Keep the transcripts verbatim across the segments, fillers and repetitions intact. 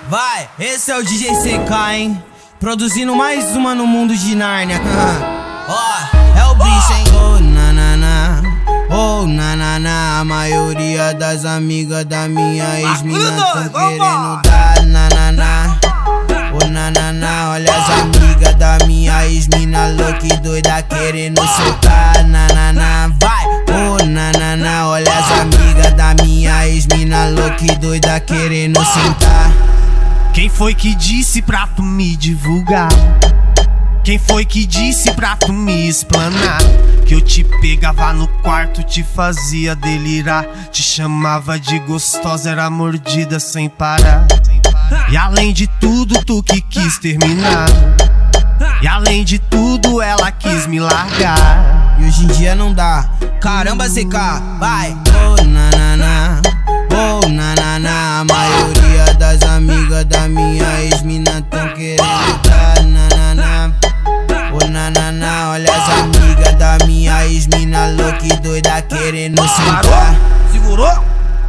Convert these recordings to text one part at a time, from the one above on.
Vai, esse é o D J C K, hein? Produzindo mais uma no mundo de Nárnia. Ó, oh, é o bicho, hein? Oh, nanana, oh, nanana. A maioria das amigas da minha ex-mina tão querendo dar nanana. Oh, nanana, olha as amigas da minha ex-mina louca e doida querendo soltar nanana. Vai, oh, nanana, olha as amigas da minha ex-mina louca e doida querendo sentar. Quem foi que disse pra tu me divulgar? Quem foi que disse pra tu me explanar? Que eu te pegava no quarto, te fazia delirar, te chamava de gostosa, era mordida sem parar. E além de tudo, tu que quis terminar. E além de tudo, ela quis me largar. E hoje em dia não dá. Caramba, C K, vai! Oh, nanana, oh, nanana. A maioria das amigas da minha ex-mina tão querendo dar nanana. Oh, nanana, olha as amigas da minha ex-mina louca e doida querendo sentar. Segurou?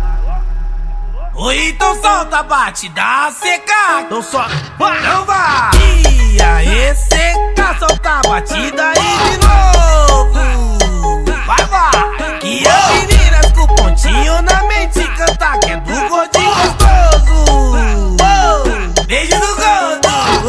Oi, então solta a batida, C K. Então só, vai, não vai. E aí, C K, solta a batida aí de novo. Vai, vai. Que as meninas com pontinho na mente canta que é do gordinho gostoso. Oh, beijo do gordo.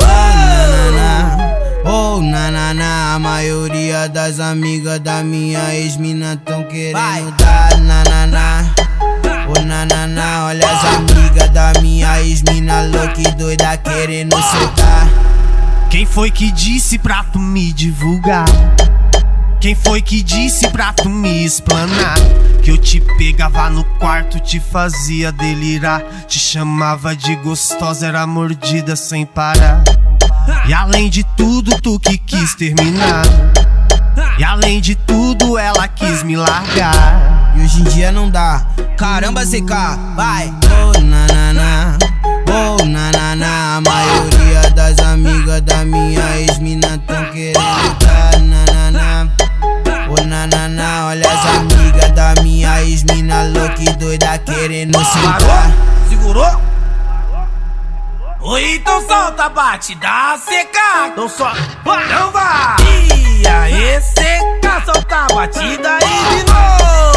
Oh, nanana, a maioria das amigas da minha ex-mina tão querendo dar nanana. Oh, nanana, olha as amigas da minha ex-mina louca e doida querendo soltar. Quem foi que disse pra tu me divulgar? Quem foi que disse pra tu me explanar? Que eu te pegava no quarto, te fazia delirar, te chamava de gostosa, era mordida sem parar. E além de tudo, tu que quis terminar. E além de tudo, ela quis me largar. E hoje em dia não dá. Caramba, C K, vai! Oh, nanana, oh, nanana. A maioria das amigas da minha ex-mina tão querendo dar nanana. Oh, nanana, olha as amigas da minha ex-mina louca e doida querendo sentar. Segurou? Oi, então solta a batida, C K. Então só, vai, não vai. E aí, C K, solta a batida aí de novo.